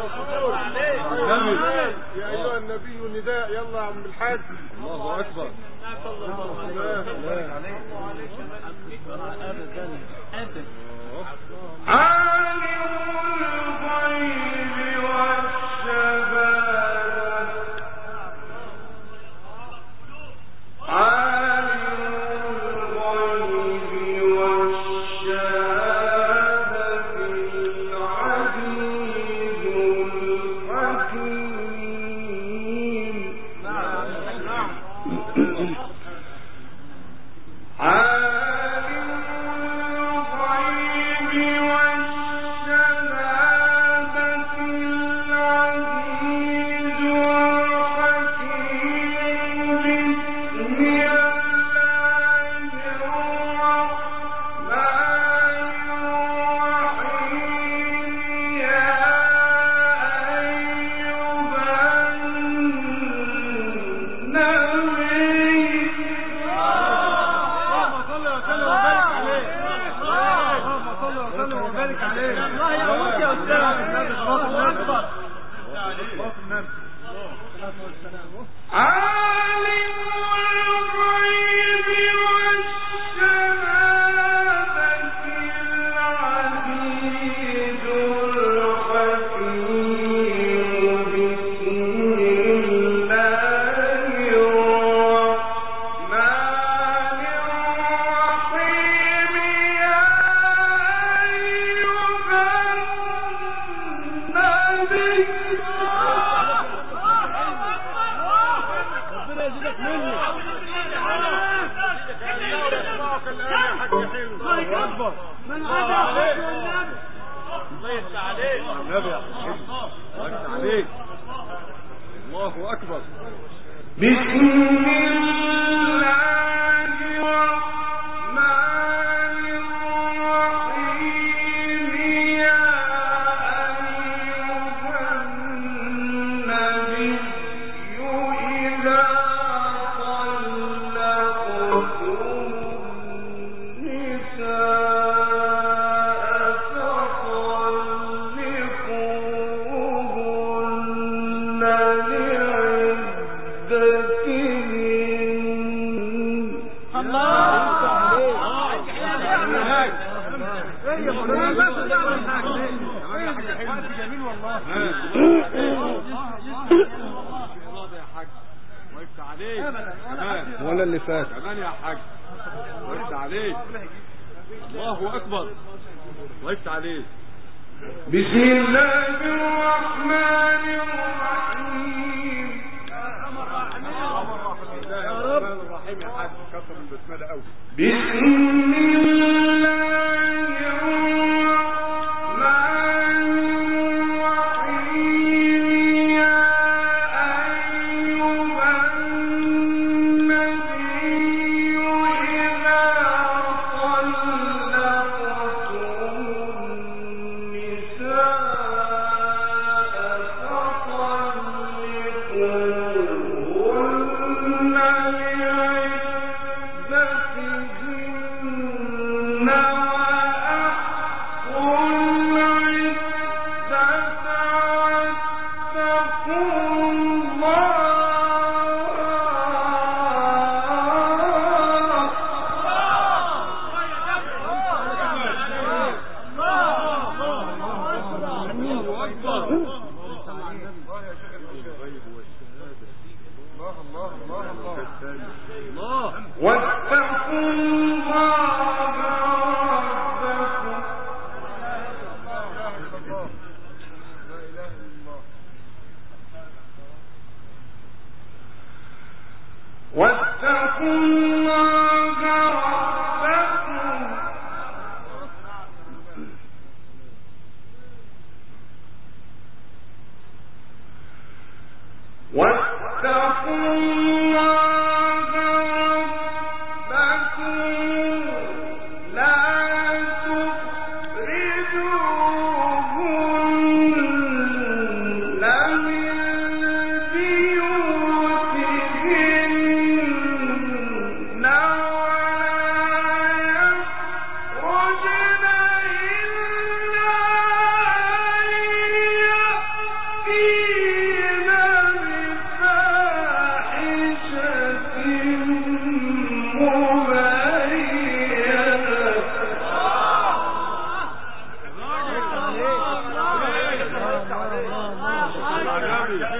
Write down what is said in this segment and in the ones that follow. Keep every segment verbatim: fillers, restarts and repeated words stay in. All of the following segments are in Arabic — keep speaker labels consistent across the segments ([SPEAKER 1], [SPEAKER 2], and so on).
[SPEAKER 1] يا ايها النبي نداء. يلا يا عم الحاج.
[SPEAKER 2] الله اكبر.
[SPEAKER 1] صلى الله عليه وسلم.
[SPEAKER 3] ابدا ابدا.
[SPEAKER 4] عالم الغيب والشهادة
[SPEAKER 2] ولا اللي فات كمان يا حاج. وقفت عليك. الله اكبر. وقفت عليك.
[SPEAKER 4] بسم الله الرحمن الرحيم.
[SPEAKER 2] يا رب الرحيم يا حاج. كتر من البسمله قوي.
[SPEAKER 4] بسم الله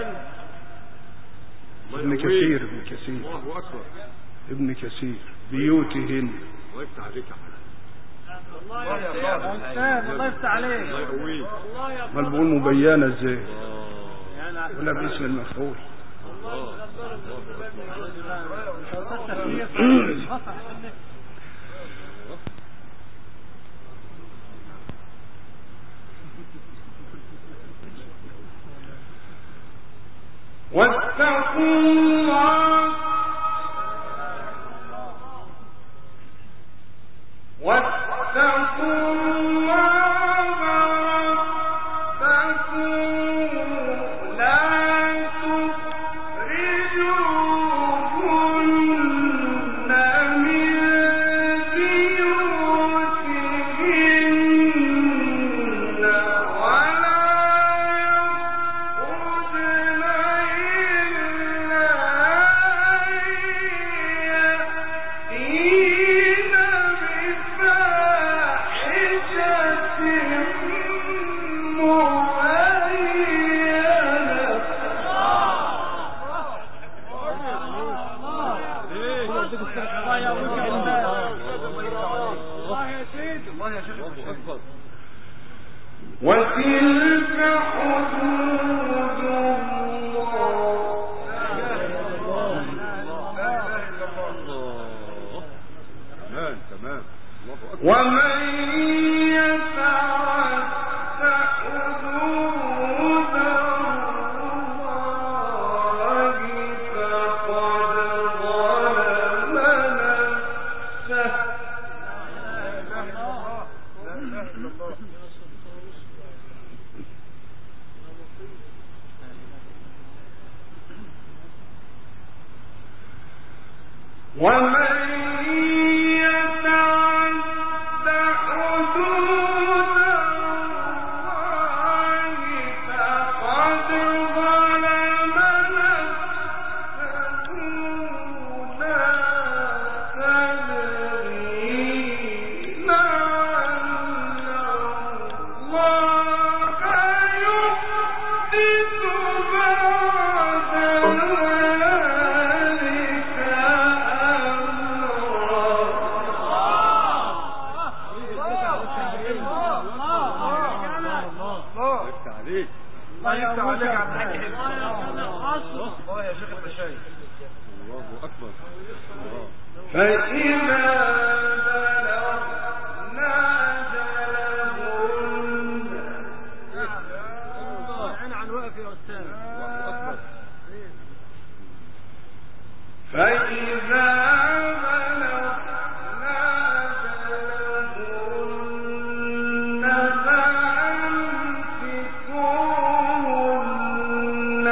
[SPEAKER 3] ابن كثير ابن كثير
[SPEAKER 2] الله اكبر.
[SPEAKER 3] ابن كثير بيوتهن.
[SPEAKER 2] الله يفتح عليك يا حاج.
[SPEAKER 1] الله يفتح عليك.
[SPEAKER 2] الله يقويك.
[SPEAKER 3] ما بقول مبينه ازاي ولا باسم المفعول.
[SPEAKER 4] واتقوا الله واتقوا الله ربكم لا تخرجوهن من بيوتهن ولا يخرجن إلا يأتين بفاحشة وتلك حدود
[SPEAKER 2] تمام تمام. الله اكبر.
[SPEAKER 4] ومن يتعد حدود الله فقد ظلم نفسه. ومن يتعد حدود الله فقد ظلم نفسه. لا تدري لعل الله يحدث بعد ذلك
[SPEAKER 2] الله يفتح عليك.
[SPEAKER 1] الله يفتح عليك يا عم الحاج.
[SPEAKER 2] الله يا شيخ البشاير. الله اكبر. الله.
[SPEAKER 4] فإذا بلغنا أجلهن
[SPEAKER 1] انا عن واقف يا استاذ.
[SPEAKER 2] الله اكبر.
[SPEAKER 4] فإذا بلغنا أجلهن فأمسكوهن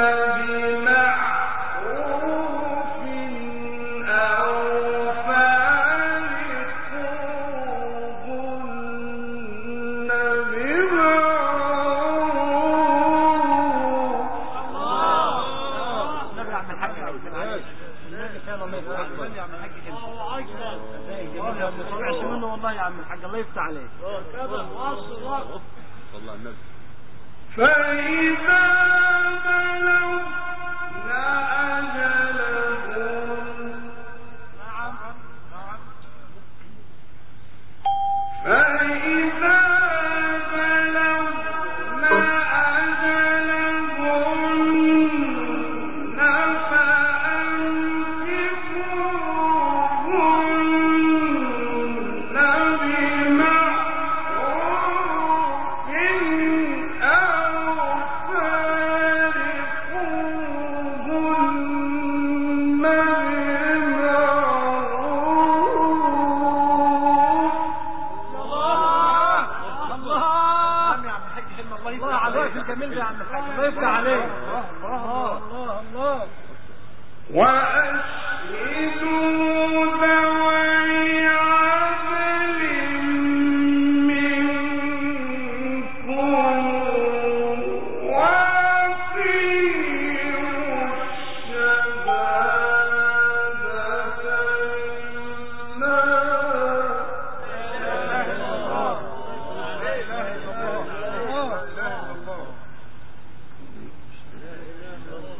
[SPEAKER 4] بمعروف أو فارقوهن بمعروف.
[SPEAKER 1] النبي يا عم الحاج. النبي كان الله يفتح عليك. النبي يا عم الحاج. الله اكبر. ما سمعش منه والله يا عم الحاج. الله يفتح عليك.
[SPEAKER 2] صلى على النبي.
[SPEAKER 4] فإذا بلغنا أجلهن فإذا بلغنا أجلهن فأمسكوهن بمعروف أو فارقوهن
[SPEAKER 1] الجميل ده يا عم الحاج. الله يفتح عليك. الله الله الله.
[SPEAKER 4] وأشهدوا ذوي عدل منكم وأقيموا الشهادة لله.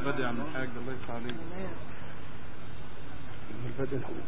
[SPEAKER 2] البدء يا عم الحاج الله يفتح عليك.
[SPEAKER 3] البدء هو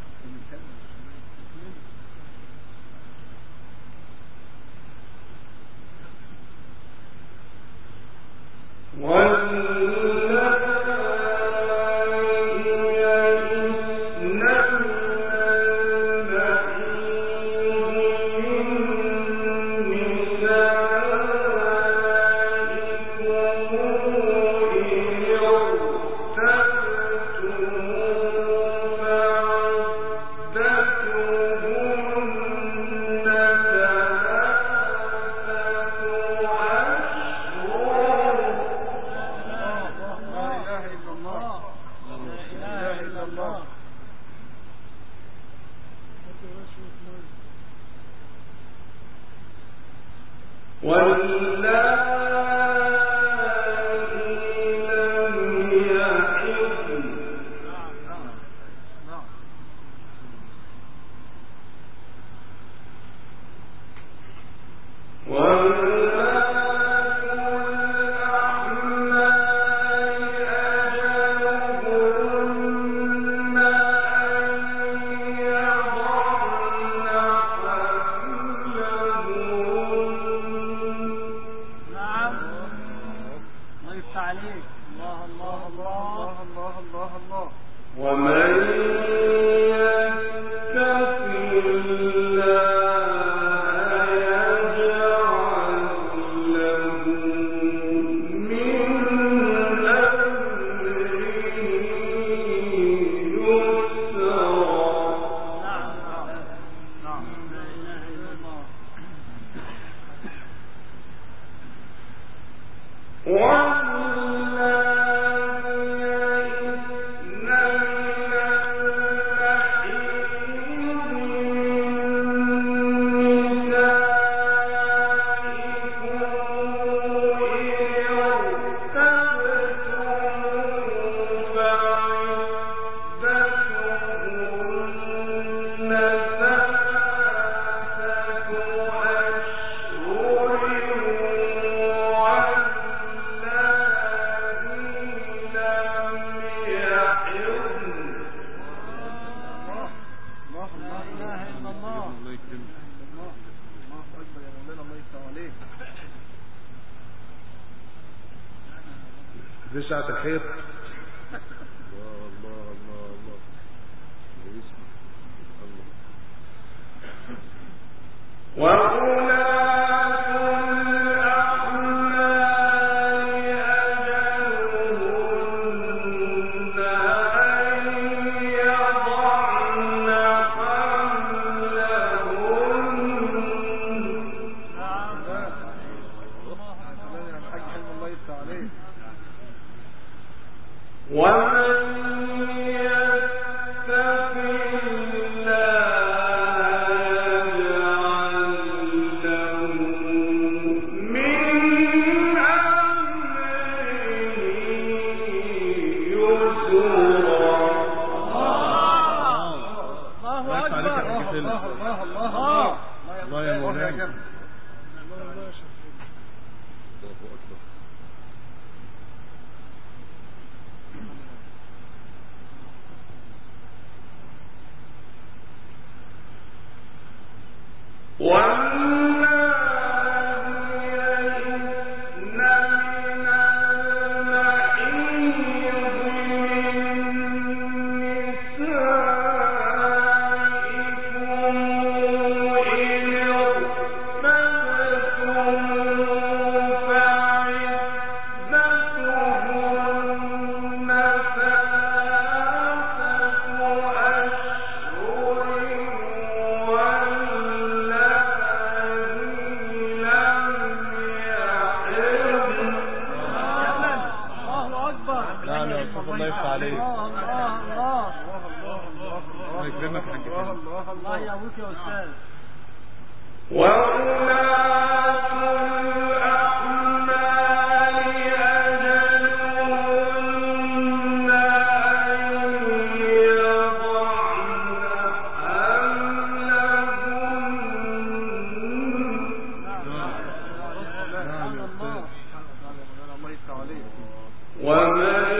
[SPEAKER 3] دي ساعة الحيط.
[SPEAKER 2] الله الله الله الله
[SPEAKER 4] وأولئك ومن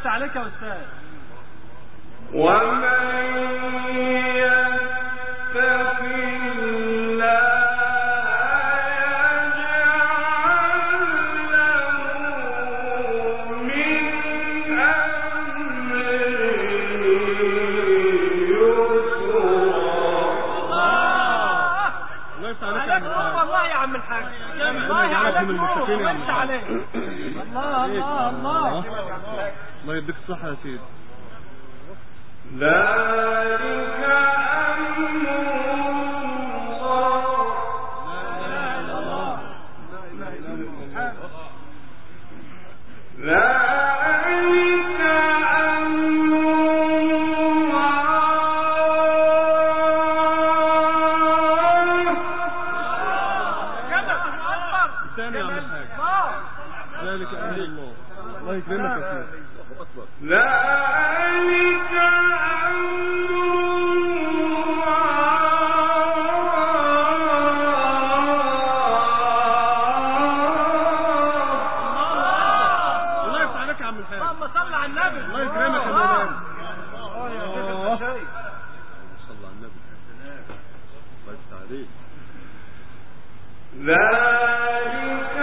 [SPEAKER 1] يفتح عليك يا استاذ.
[SPEAKER 4] ومن يتق الله
[SPEAKER 1] الله الله الله
[SPEAKER 2] الله يديك الصحة يا سيدي.
[SPEAKER 4] ذلك أمر الله.
[SPEAKER 1] لا إله إلا الله.
[SPEAKER 4] ذلك
[SPEAKER 2] ذلك أمر الله. الله يكرمك يا سيدي.
[SPEAKER 4] ذلك
[SPEAKER 2] الله يفتح عليك يا عم الحاج.
[SPEAKER 1] اللهم صل على النبي.
[SPEAKER 2] الله يكرمك يا مولانا.
[SPEAKER 1] اه يا شيخ الشاي.
[SPEAKER 2] صل على النبي. الله يفتح عليك.
[SPEAKER 4] ذلك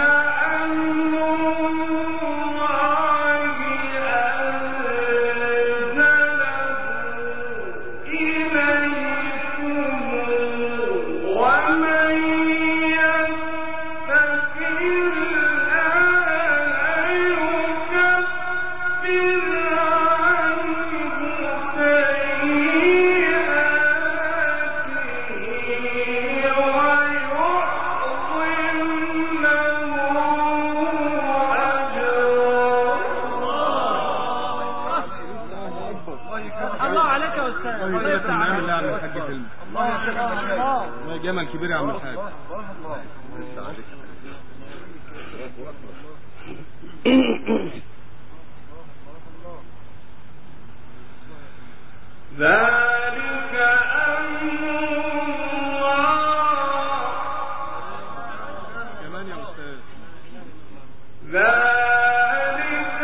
[SPEAKER 2] جمل كبير يا عم الحاج.
[SPEAKER 4] ذلك أمر الله.
[SPEAKER 2] كمان يا أستاذ.
[SPEAKER 4] ذلك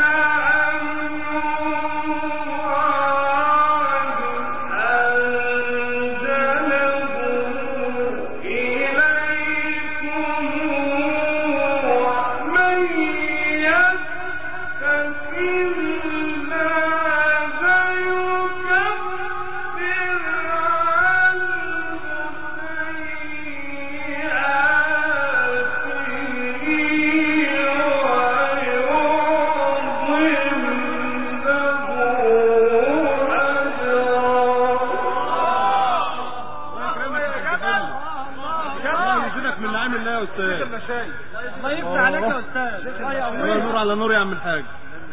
[SPEAKER 1] الله يفتح عليك يا استاذ.
[SPEAKER 2] الله نور على نور يا عم الحاج.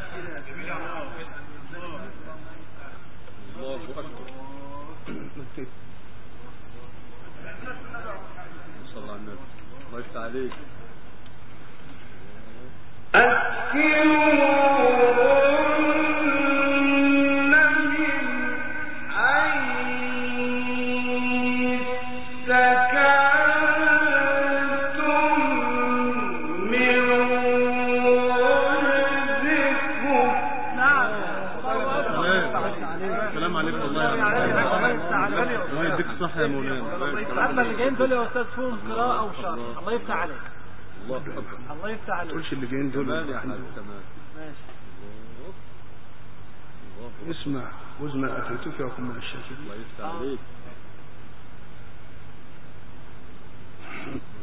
[SPEAKER 2] الله اكبر. صلى الله على النبي. الله يفتح عليك. صح يا مولانا.
[SPEAKER 1] اما اللي جايين دول يا استاذ فيهم قراءه وشرح. الله يفتح عليك.
[SPEAKER 2] الله اكبر.
[SPEAKER 1] الله يفتح عليك.
[SPEAKER 3] تقولش اللي جايين دول
[SPEAKER 2] تمام يا حبيبي تمام.
[SPEAKER 1] ماشي.
[SPEAKER 3] اسمع وزن اتيتك يا من الشاكرين.
[SPEAKER 2] الله يفتح عليك.